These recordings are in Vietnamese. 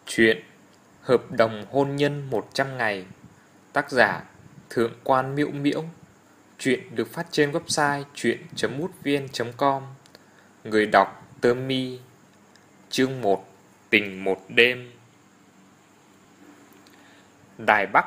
Chuyện Hợp đồng hôn nhân 100 ngày. Tác giả Thượng quan Miễu Miễu. Chuyện được phát trên website chuyện.mútvn.com. Người đọc Tơ Mi. Chương 1. Tình một đêm. Đài Bắc.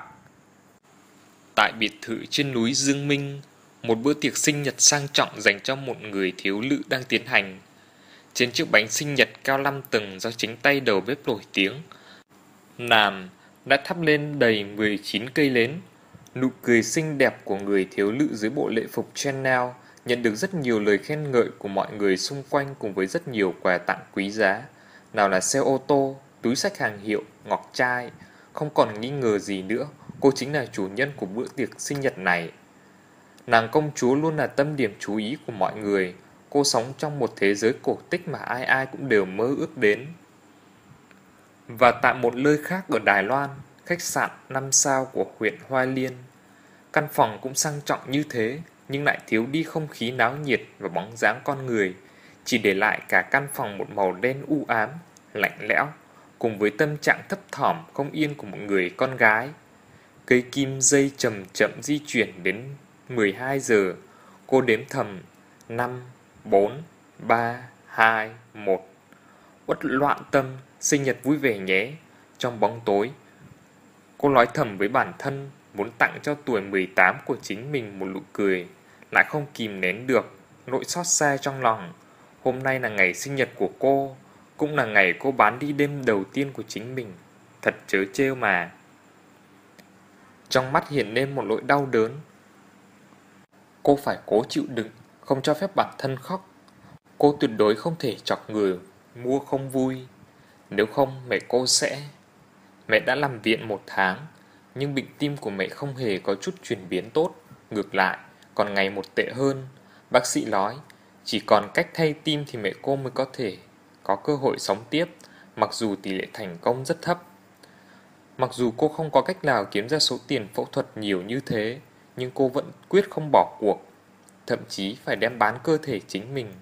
Tại biệt thự trên núi Dương Minh, một bữa tiệc sinh nhật sang trọng dành cho một người thiếu nữ đang tiến hành. Trên chiếc bánh sinh nhật cao 5 tầng do chính tay đầu bếp nổi tiếng Nam đã thắp lên đầy 19 cây nến. Nụ cười xinh đẹp của người thiếu nữ dưới bộ lễ phục Chanel nhận được rất nhiều lời khen ngợi của mọi người xung quanh cùng với rất nhiều quà tặng quý giá. Nào là xe ô tô, túi xách hàng hiệu, ngọc trai. Không còn nghi ngờ gì nữa, cô chính là chủ nhân của bữa tiệc sinh nhật này. Nàng công chúa luôn là tâm điểm chú ý của mọi người. Cô sống trong một thế giới cổ tích mà ai ai cũng đều mơ ước đến. Và tại một nơi khác ở Đài Loan, khách sạn 5 sao của huyện Hoa Liên, căn phòng cũng sang trọng như thế, nhưng lại thiếu đi không khí náo nhiệt và bóng dáng con người, chỉ để lại cả căn phòng một màu đen u ám, lạnh lẽo, cùng với tâm trạng thấp thỏm không yên của một người con gái. Cây kim dây chậm chậm di chuyển đến 12 giờ, cô đếm thầm 5, 4, 3, 2, 1. Uất loạn tâm, sinh nhật vui vẻ nhé. Trong bóng tối, cô nói thầm với bản thân, muốn tặng cho tuổi 18 của chính mình một nụ cười, lại không kìm nén được nỗi xót xa trong lòng. Hôm nay là ngày sinh nhật của cô, cũng là ngày cô bán đi đêm đầu tiên của chính mình. Thật trớ trêu mà. Trong mắt hiện lên một nỗi đau đớn. Cô phải cố chịu đựng, không cho phép bản thân khóc. Cô tuyệt đối không thể chọc người mua không vui. Nếu không mẹ cô sẽ... Mẹ đã nằm viện 1 tháng, nhưng bệnh tim của mẹ không hề có chút chuyển biến tốt. Ngược lại, còn ngày một tệ hơn. Bác sĩ nói, chỉ còn cách thay tim thì mẹ cô mới có thể có cơ hội sống tiếp, mặc dù tỷ lệ thành công rất thấp. Mặc dù cô không có cách nào kiếm ra số tiền phẫu thuật nhiều như thế, nhưng cô vẫn quyết không bỏ cuộc, thậm chí phải đem bán cơ thể chính mình.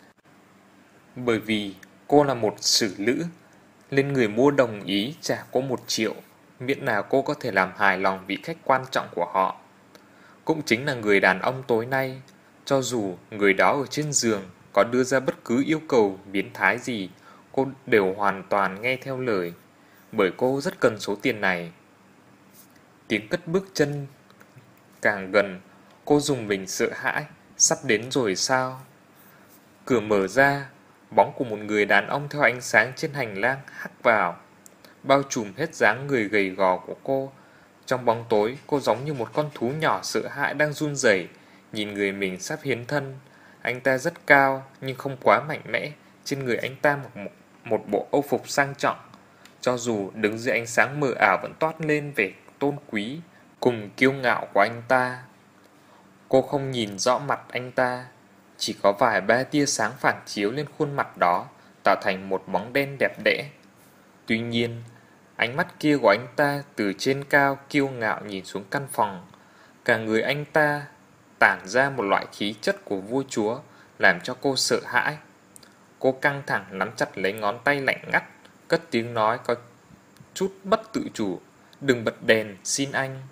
Bởi vì cô là một xử nữ, nên người mua đồng ý trả cô 1 triệu, miễn nào cô có thể làm hài lòng vị khách quan trọng của họ. Cũng chính là người đàn ông tối nay, cho dù người đó ở trên giường có đưa ra bất cứ yêu cầu biến thái gì, cô đều hoàn toàn nghe theo lời, bởi cô rất cần số tiền này. Tiếng cất bước chân càng gần, cô rùng mình sợ hãi, sắp đến rồi sao? Cửa mở ra, bóng của một người đàn ông theo ánh sáng trên hành lang hắt vào, bao trùm hết dáng người gầy gò của cô. Trong bóng tối, cô giống như một con thú nhỏ sợ hãi đang run rẩy, nhìn người mình sắp hiến thân. Anh ta rất cao, nhưng không quá mạnh mẽ. Trên người anh ta mặc một bộ âu phục sang trọng. Cho dù đứng dưới ánh sáng mờ ảo vẫn toát lên vẻ tôn quý, cùng kiêu ngạo của anh ta. Cô không nhìn rõ mặt anh ta, chỉ có vài ba tia sáng phản chiếu lên khuôn mặt đó, tạo thành một bóng đen đẹp đẽ. Tuy nhiên, ánh mắt kia của anh ta từ trên cao kiêu ngạo nhìn xuống căn phòng. Cả người anh ta tản ra một loại khí chất của vua chúa, làm cho cô sợ hãi. Cô căng thẳng nắm chặt lấy ngón tay lạnh ngắt, cất tiếng nói có chút bất tự chủ. Đừng bật đèn, xin anh.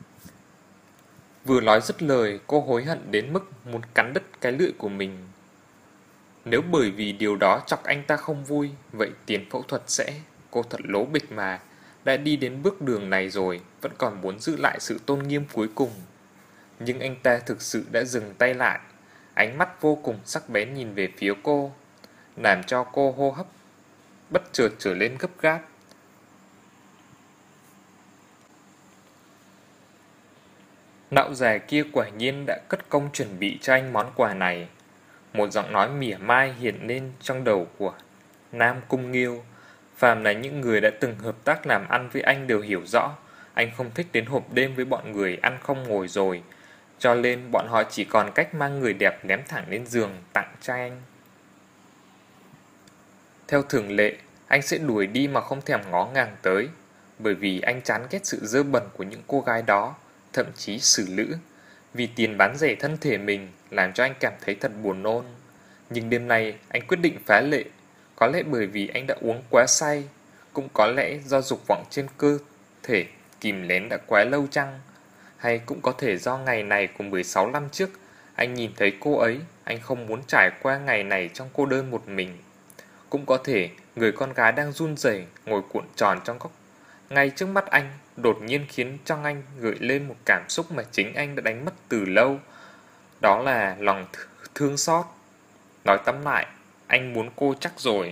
Vừa nói dứt lời, cô hối hận đến mức muốn cắn đứt cái lưỡi của mình. Nếu bởi vì điều đó chọc anh ta không vui, vậy tiền phẫu thuật sẽ... Cô thật lố bịch mà, đã đi đến bước đường này rồi, vẫn còn muốn giữ lại sự tôn nghiêm cuối cùng. Nhưng anh ta thực sự đã dừng tay lại, ánh mắt vô cùng sắc bén nhìn về phía cô, làm cho cô hô hấp bất chợt trở lên gấp gáp. Nạo già kia quả nhiên đã cất công chuẩn bị cho anh món quà này. Một giọng nói mỉa mai hiện lên trong đầu của Nam Cung Nghiêu. Phàm là những người đã từng hợp tác làm ăn với anh đều hiểu rõ, anh không thích đến hộp đêm với bọn người ăn không ngồi rồi, cho nên bọn họ chỉ còn cách mang người đẹp ném thẳng lên giường tặng cho anh. Theo thường lệ, anh sẽ đuổi đi mà không thèm ngó ngàng tới, bởi vì anh chán ghét sự dơ bẩn của những cô gái đó, thậm chí xử nữ. Vì tiền bán rẻ thân thể mình làm cho anh cảm thấy thật buồn nôn. Nhưng đêm nay anh quyết định phá lệ, có lẽ bởi vì anh đã uống quá say. Cũng có lẽ do dục vọng trên cơ thể kìm nén đã quá lâu chăng? Hay cũng có thể do ngày này của 16 năm trước, anh nhìn thấy cô ấy, anh không muốn trải qua ngày này trong cô đơn một mình. Cũng có thể người con gái đang run rẩy ngồi cuộn tròn trong góc ngay trước mắt anh đột nhiên khiến trong anh gợi lên một cảm xúc mà chính anh đã đánh mất từ lâu. Đó là lòng thương xót. Nói tóm lại, anh muốn cô chắc rồi.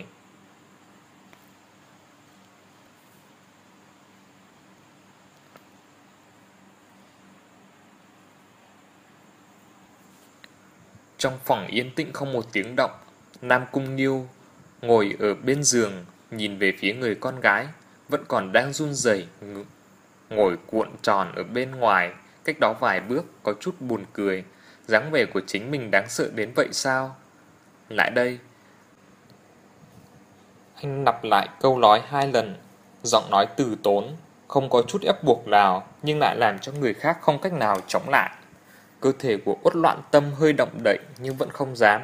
Trong phòng yên tĩnh không một tiếng động, Nam Cung Nghiêu ngồi ở bên giường, nhìn về phía người con gái, vẫn còn đang run rẩy ngồi cuộn tròn ở bên ngoài, cách đó vài bước, có chút buồn cười. Dáng vẻ của chính mình đáng sợ đến vậy sao? Lại đây. Anh lặp lại câu nói 2 lần, giọng nói từ tốn, không có chút ép buộc nào, nhưng lại làm cho người khác không cách nào chống lại. Cơ thể của Uất Loạn Tâm hơi động đậy nhưng vẫn không dám.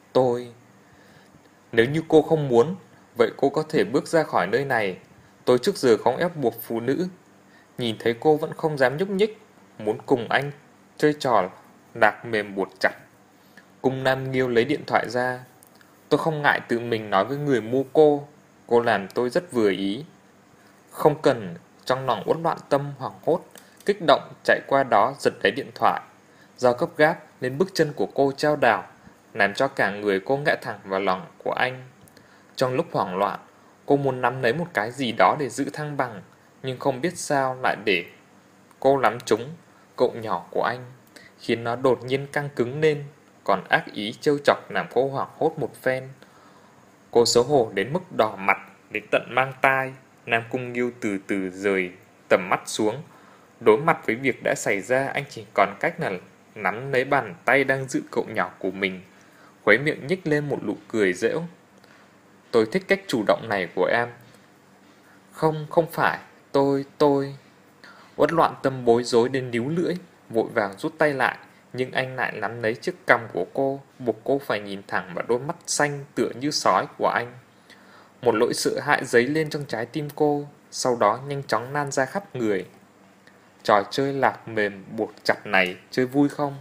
Nếu như cô không muốn, vậy cô có thể bước ra khỏi nơi này. Tôi trước giờ không ép buộc phụ nữ. Nhìn thấy cô vẫn không dám nhúc nhích, muốn cùng anh chơi trò lạc mềm buộc chặt. Cung Nam Nghiêu lấy điện thoại ra. Tôi không ngại tự mình nói với người mua cô làm tôi rất vừa ý. Không cần. Trong lòng Uất Loạn Tâm hoảng hốt, kích động chạy qua đó giật lấy điện thoại. Do gấp gáp nên bước chân của cô chao đảo, làm cho cả người cô ngã thẳng vào lòng của anh. Trong lúc hoảng loạn, cô muốn nắm lấy một cái gì đó để giữ thăng bằng, nhưng không biết sao lại để cô nắm trúng cậu nhỏ của anh, khiến nó đột nhiên căng cứng lên, còn ác ý trêu chọc làm cô hoảng hốt một phen. Cô xấu hổ đến mức đỏ mặt đến tận mang tai. Nam Cung Nghiêu từ từ rời tầm mắt xuống. Đối mặt với việc đã xảy ra, anh chỉ còn cách là nắm lấy bàn tay đang giữ cậu nhỏ của mình, khóe miệng nhếch lên một nụ cười giễu. Tôi thích cách chủ động này của em. Không phải, tôi... Uất Loạn Tâm bối rối đến níu lưỡi, vội vàng rút tay lại, nhưng anh lại nắm lấy chiếc cằm của cô, buộc cô phải nhìn thẳng vào đôi mắt xanh tựa như sói của anh. Một nỗi sợ hãi dấy lên trong trái tim cô, sau đó nhanh chóng lan ra khắp người. Trò chơi lạc mềm buộc chặt này chơi vui không?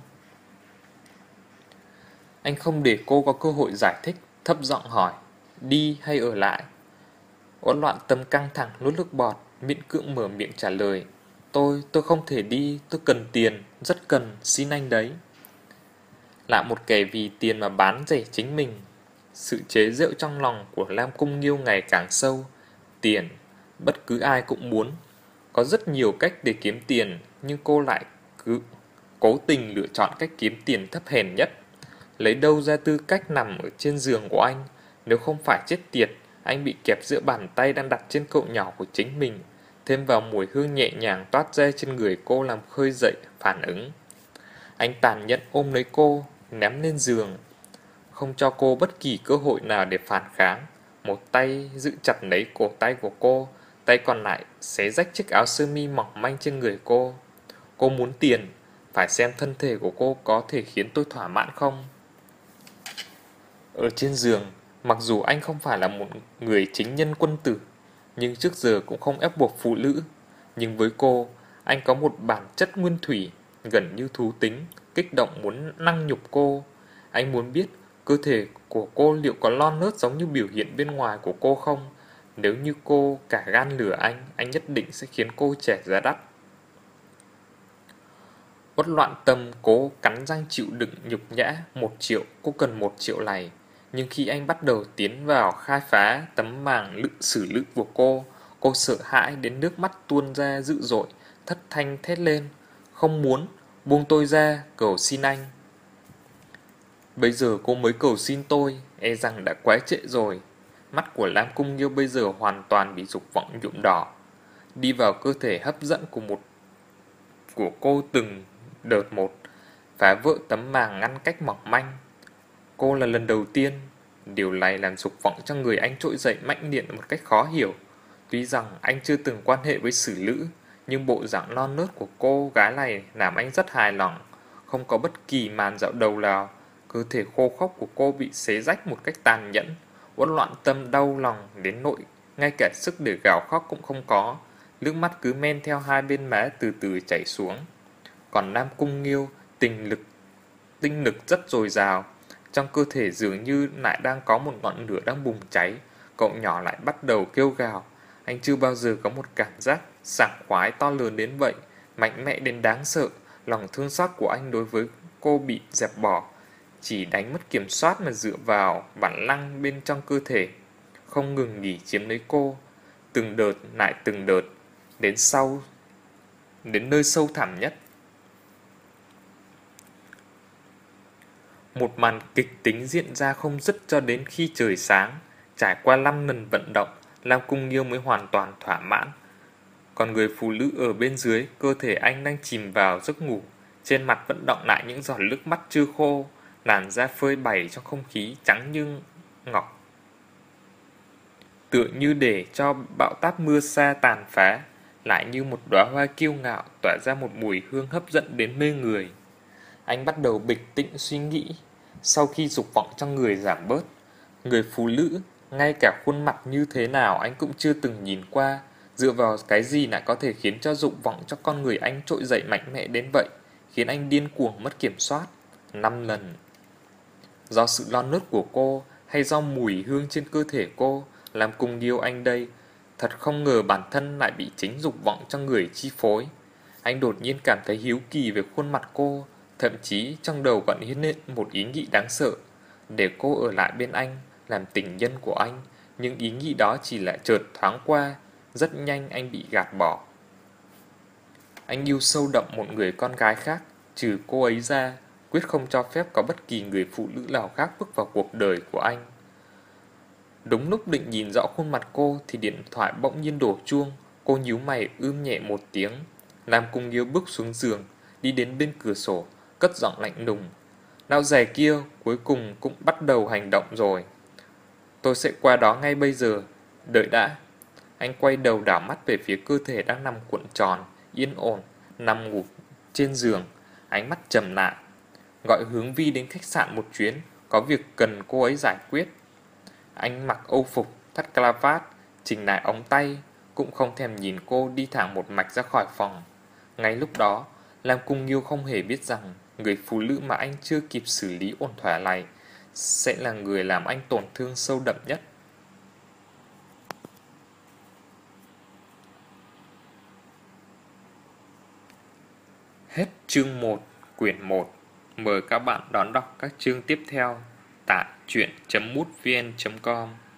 Anh không để cô có cơ hội giải thích, thấp giọng hỏi, đi hay ở lại? Uất Loạn Tâm căng thẳng nuốt nước bọt, miễn cưỡng mở miệng trả lời. Tôi không thể đi, tôi cần tiền, rất cần, xin anh đấy. Lại một kẻ vì tiền mà bán rẻ chính mình. Sự chế giễu trong lòng của Lam Cung Nghiêu ngày càng sâu. Tiền, bất cứ ai cũng muốn. Có rất nhiều cách để kiếm tiền, nhưng cô lại cứ cố tình lựa chọn cách kiếm tiền thấp hèn nhất. Lấy đâu ra tư cách nằm ở trên giường của anh? Nếu không phải chết tiệt, anh bị kẹp giữa bàn tay đang đặt trên cậu nhỏ của chính mình, thêm vào mùi hương nhẹ nhàng toát ra trên người cô làm khơi dậy phản ứng. Anh tàn nhẫn ôm lấy cô, ném lên giường, không cho cô bất kỳ cơ hội nào để phản kháng. Một tay giữ chặt lấy cổ tay của cô, tay còn lại xé rách chiếc áo sơ mi mỏng manh trên người cô. Cô muốn tiền, phải xem thân thể của cô có thể khiến tôi thỏa mãn không. Ở trên giường, mặc dù anh không phải là một người chính nhân quân tử, nhưng trước giờ cũng không ép buộc phụ nữ. Nhưng với cô, anh có một bản chất nguyên thủy, gần như thú tính, kích động muốn năng nhục cô. Anh muốn biết cơ thể của cô liệu có non nớt giống như biểu hiện bên ngoài của cô không? Nếu như cô cả gan lừa anh nhất định sẽ khiến cô trả giá đắt. Uất Loạn Tâm cố cắn răng chịu đựng nhục nhã. 1 triệu, cô cần 1 triệu này. Nhưng khi anh bắt đầu tiến vào khai phá tấm màng xử lự của cô sợ hãi đến nước mắt tuôn ra dữ dội, thất thanh thét lên. Không muốn, buông tôi ra, cầu xin anh. Bây giờ cô mới cầu xin tôi, e rằng đã quá trễ rồi. Mắt của Lam Cung Nghiêu bây giờ hoàn toàn bị dục vọng nhuộm đỏ. Đi vào cơ thể hấp dẫn của cô từng đợt một, phá vỡ tấm màng ngăn cách mỏng manh. Cô là lần đầu tiên. Điều này làm dục vọng trong người anh trỗi dậy mãnh liệt một cách khó hiểu. Tuy rằng anh chưa từng quan hệ với xử nữ, nhưng bộ dạng non nớt của cô gái này làm anh rất hài lòng. Không có bất kỳ màn dạo đầu nào. Cơ thể khô khốc của cô bị xé rách một cách tàn nhẫn. Uất Loạn Tâm đau lòng đến nỗi ngay cả sức để gào khóc cũng không có, nước mắt cứ men theo hai bên má từ từ chảy xuống. Còn Nam Cung Nghiêu tinh lực rất dồi dào, trong cơ thể dường như lại đang có một ngọn lửa đang bùng cháy. Cậu nhỏ lại bắt đầu kêu gào. Anh chưa bao giờ có một cảm giác sảng khoái to lớn đến vậy, mạnh mẽ đến đáng sợ. Lòng thương xót của anh đối với cô bị dẹp bỏ, chỉ đánh mất kiểm soát mà dựa vào bản năng bên trong cơ thể, không ngừng nghỉ chiếm lấy cô, từng đợt lại từng đợt, đến nơi sâu thẳm nhất. Một màn kịch tính diễn ra không dứt cho đến khi trời sáng. Trải qua 5 lần vận động, Lam Cung Nghiêu mới hoàn toàn thỏa mãn. Còn người phụ nữ ở bên dưới, cơ thể anh đang chìm vào giấc ngủ. Trên mặt vẫn đọng lại những giọt nước mắt chưa khô, làn da phơi bày trong không khí trắng như ngọc, tựa như để cho bão táp mưa sa tàn phá, lại như một đóa hoa kiêu ngạo tỏa ra một mùi hương hấp dẫn đến mê người. Anh bắt đầu bình tĩnh suy nghĩ. Sau khi dục vọng trong người giảm bớt, người phụ nữ, ngay cả khuôn mặt như thế nào anh cũng chưa từng nhìn qua, dựa vào cái gì lại có thể khiến cho dục vọng cho con người anh trỗi dậy mạnh mẽ đến vậy, khiến anh điên cuồng mất kiểm soát. 5 lần. Do sự lon nốt của cô hay do mùi hương trên cơ thể cô, làm cùng điều anh đây. Thật không ngờ bản thân lại bị chính dục vọng trong người chi phối. Anh đột nhiên cảm thấy hiếu kỳ về khuôn mặt cô, thậm chí trong đầu còn hiện lên một ý nghĩ đáng sợ, để cô ở lại bên anh, làm tình nhân của anh. Nhưng ý nghĩ đó chỉ là chợt thoáng qua, rất nhanh anh bị gạt bỏ. Anh yêu sâu đậm một người con gái khác, trừ cô ấy ra, quyết không cho phép có bất kỳ người phụ nữ nào khác bước vào cuộc đời của anh. Đúng lúc định nhìn rõ khuôn mặt cô thì điện thoại bỗng nhiên đổ chuông. Cô nhíu mày nhẹ một tiếng. Lam Cung Nghiêu bước xuống giường, đi đến bên cửa sổ, cất giọng lạnh lùng. Lão già kia cuối cùng cũng bắt đầu hành động rồi. Tôi sẽ qua đó ngay bây giờ. Đợi đã. Anh quay đầu đảo mắt về phía cơ thể đang nằm cuộn tròn, yên ổn, nằm ngủ trên giường, ánh mắt trầm lặng. Gọi Hướng Vi đến khách sạn một chuyến, có việc cần cô ấy giải quyết. Anh mặc âu phục, thắt cravat, chỉnh lại ống tay, cũng không thèm nhìn cô đi thẳng một mạch ra khỏi phòng. Ngay lúc đó, Lam Cung Nghiêu không hề biết rằng người phụ nữ mà anh chưa kịp xử lý ổn thỏa này sẽ là người làm anh tổn thương sâu đậm nhất. Hết chương 1, quyển 1. Mời các bạn đón đọc các chương tiếp theo tại truyện.mútvn.com.